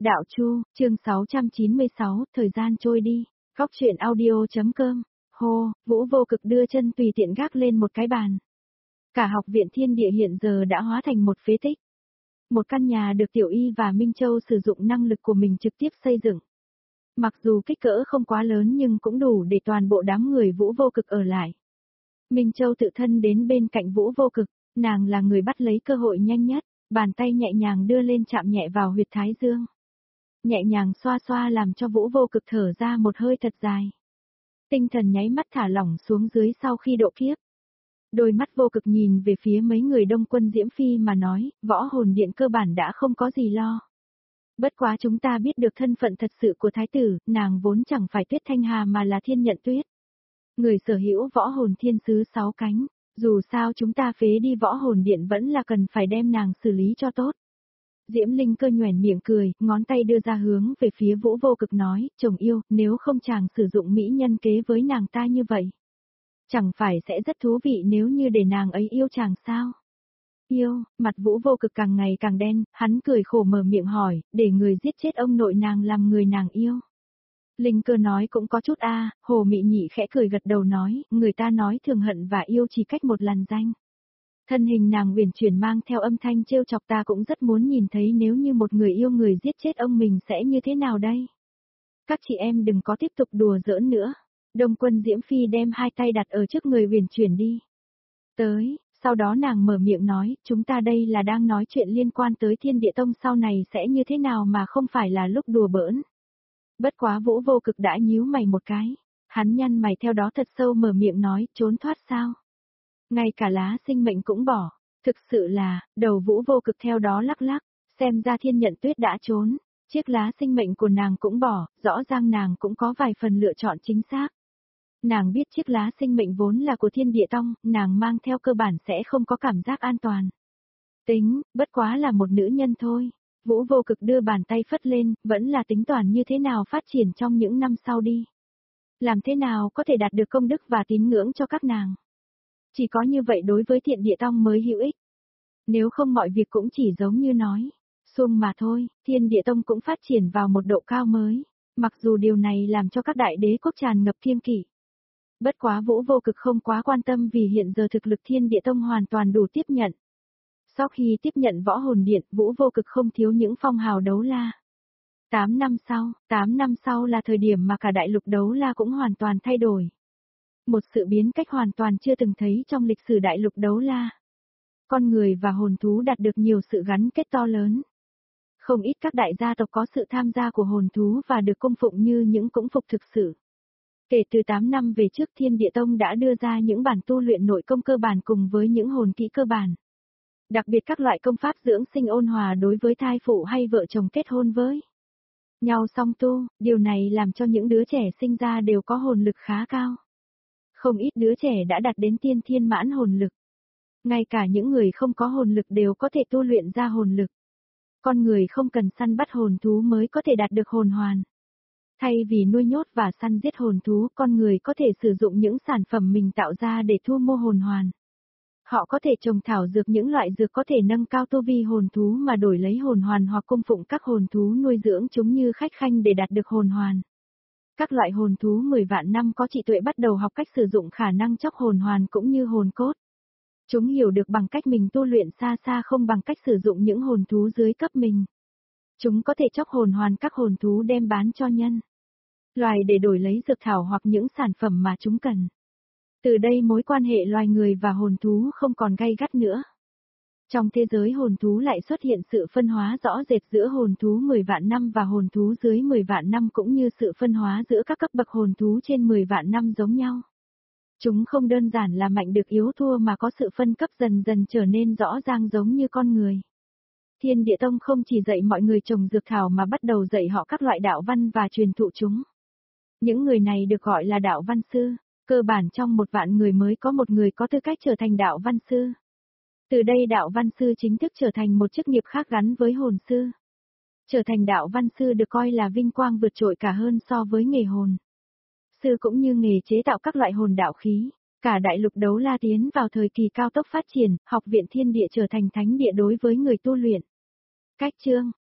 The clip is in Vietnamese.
Đạo Chu, chương 696, thời gian trôi đi. Góc truyện audio.com. Hô, Vũ Vô Cực đưa chân tùy tiện gác lên một cái bàn. Cả học viện Thiên Địa hiện giờ đã hóa thành một phế tích. Một căn nhà được Tiểu Y và Minh Châu sử dụng năng lực của mình trực tiếp xây dựng. Mặc dù kích cỡ không quá lớn nhưng cũng đủ để toàn bộ đám người Vũ Vô Cực ở lại. Minh Châu tự thân đến bên cạnh Vũ Vô Cực, nàng là người bắt lấy cơ hội nhanh nhất, bàn tay nhẹ nhàng đưa lên chạm nhẹ vào huyệt thái dương. Nhẹ nhàng xoa xoa làm cho Vũ Vô Cực thở ra một hơi thật dài. Tinh thần nháy mắt thả lỏng xuống dưới sau khi độ kiếp. Đôi mắt Vô Cực nhìn về phía mấy người Đông Quân Diễm Phi mà nói, võ hồn điện cơ bản đã không có gì lo. Bất quá chúng ta biết được thân phận thật sự của thái tử, nàng vốn chẳng phải Tuyết Thanh Hà mà là Thiên Nhận Tuyết. Người sở hữu võ hồn thiên sứ 6 cánh, dù sao chúng ta phế đi võ hồn điện vẫn là cần phải đem nàng xử lý cho tốt. Diễm Linh Cơ nhoẻn miệng cười, ngón tay đưa ra hướng về phía Vũ Vô Cực nói, chồng yêu, nếu không chàng sử dụng mỹ nhân kế với nàng ta như vậy. Chẳng phải sẽ rất thú vị nếu như để nàng ấy yêu chàng sao? Yêu, mặt Vũ Vô Cực càng ngày càng đen, hắn cười khổ mở miệng hỏi, để người giết chết ông nội nàng làm người nàng yêu. Linh Cơ nói cũng có chút Hồ Mị Nhị khẽ cười gật đầu nói, người ta nói thường hận và yêu chỉ cách một làn danh. Thân hình nàng uyển chuyển mang theo âm thanh trêu chọc, ta cũng rất muốn nhìn thấy nếu như một người yêu người giết chết ông mình sẽ như thế nào đây. Các chị em đừng có tiếp tục đùa giỡn nữa. Đông Quân Diễm Phi đem hai tay đặt ở trước người uyển chuyển đi. Tới, sau đó nàng mở miệng nói, chúng ta đây là đang nói chuyện liên quan tới Thiên Địa Tông sau này sẽ như thế nào mà không phải là lúc đùa bỡn. Bất quá Vũ Vô Cực đã nhíu mày một cái. Hắn nhăn mày theo đó thật sâu mở miệng nói, trốn thoát sao? Ngay cả lá sinh mệnh cũng bỏ. Thực sự là, đầu Vũ Vô Cực theo đó lắc lắc, xem ra Thiên Nhận Tuyết đã trốn. Chiếc lá sinh mệnh của nàng cũng bỏ, rõ ràng nàng cũng có vài phần lựa chọn chính xác. Nàng biết chiếc lá sinh mệnh vốn là của Thiên Địa Tông, nàng mang theo cơ bản sẽ không có cảm giác an toàn. Tính, bất quá là một nữ nhân thôi. Vũ Vô Cực đưa bàn tay phất lên, vẫn là tính toán như thế nào phát triển trong những năm sau đi. Làm thế nào có thể đạt được công đức và tín ngưỡng cho các nàng. Chỉ có như vậy đối với Thiên Địa Tông mới hữu ích. Nếu không mọi việc cũng chỉ giống như nói xuông mà thôi, Thiên Địa Tông cũng phát triển vào một độ cao mới. Mặc dù điều này làm cho các đại đế quốc tràn ngập kiêng kỵ. Bất quá Vũ Vô Cực không quá quan tâm vì hiện giờ thực lực Thiên Địa Tông hoàn toàn đủ tiếp nhận. Sau khi tiếp nhận võ hồn điện, Vũ Vô Cực không thiếu những phong hào đấu la. 8 năm sau là thời điểm mà cả đại lục đấu la cũng hoàn toàn thay đổi. Một sự biến cách hoàn toàn chưa từng thấy trong lịch sử đại lục đấu la. Con người và hồn thú đạt được nhiều sự gắn kết to lớn. Không ít các đại gia tộc có sự tham gia của hồn thú và được cung phụng như những cũng phục thực sự. Kể từ 8 năm về trước Thiên Địa Tông đã đưa ra những bản tu luyện nội công cơ bản cùng với những hồn kỹ cơ bản. Đặc biệt các loại công pháp dưỡng sinh ôn hòa đối với thai phụ hay vợ chồng kết hôn với nhau song tu, điều này làm cho những đứa trẻ sinh ra đều có hồn lực khá cao. Không ít đứa trẻ đã đạt đến tiên thiên mãn hồn lực. Ngay cả những người không có hồn lực đều có thể tu luyện ra hồn lực. Con người không cần săn bắt hồn thú mới có thể đạt được hồn hoàn. Thay vì nuôi nhốt và săn giết hồn thú, con người có thể sử dụng những sản phẩm mình tạo ra để thu mua hồn hoàn. Họ có thể trồng thảo dược những loại dược có thể nâng cao tu vi hồn thú mà đổi lấy hồn hoàn hoặc cung phụng các hồn thú nuôi dưỡng chúng như khách khanh để đạt được hồn hoàn. Các loại hồn thú 10 vạn năm có trí tuệ bắt đầu học cách sử dụng khả năng chóc hồn hoàn cũng như hồn cốt. Chúng hiểu được bằng cách mình tu luyện xa xa không bằng cách sử dụng những hồn thú dưới cấp mình. Chúng có thể chóc hồn hoàn các hồn thú đem bán cho nhân loài để đổi lấy dược thảo hoặc những sản phẩm mà chúng cần. Từ đây mối quan hệ loài người và hồn thú không còn gay gắt nữa. Trong thế giới hồn thú lại xuất hiện sự phân hóa rõ rệt giữa hồn thú 10 vạn năm và hồn thú dưới 10 vạn năm cũng như sự phân hóa giữa các cấp bậc hồn thú trên 10 vạn năm giống nhau. Chúng không đơn giản là mạnh được yếu thua mà có sự phân cấp dần dần trở nên rõ ràng giống như con người. Thiên Địa Tông không chỉ dạy mọi người trồng dược thảo mà bắt đầu dạy họ các loại đạo văn và truyền thụ chúng. Những người này được gọi là đạo văn sư, cơ bản trong 1 vạn người mới có một người có tư cách trở thành đạo văn sư. Từ đây đạo văn sư chính thức trở thành một chức nghiệp khác gắn với hồn sư. Trở thành đạo văn sư được coi là vinh quang vượt trội cả hơn so với nghề hồn sư cũng như nghề chế tạo các loại hồn đạo khí. Cả đại lục đấu la tiến vào thời kỳ cao tốc phát triển, học viện Thiên Địa trở thành thánh địa đối với người tu luyện. Cách chương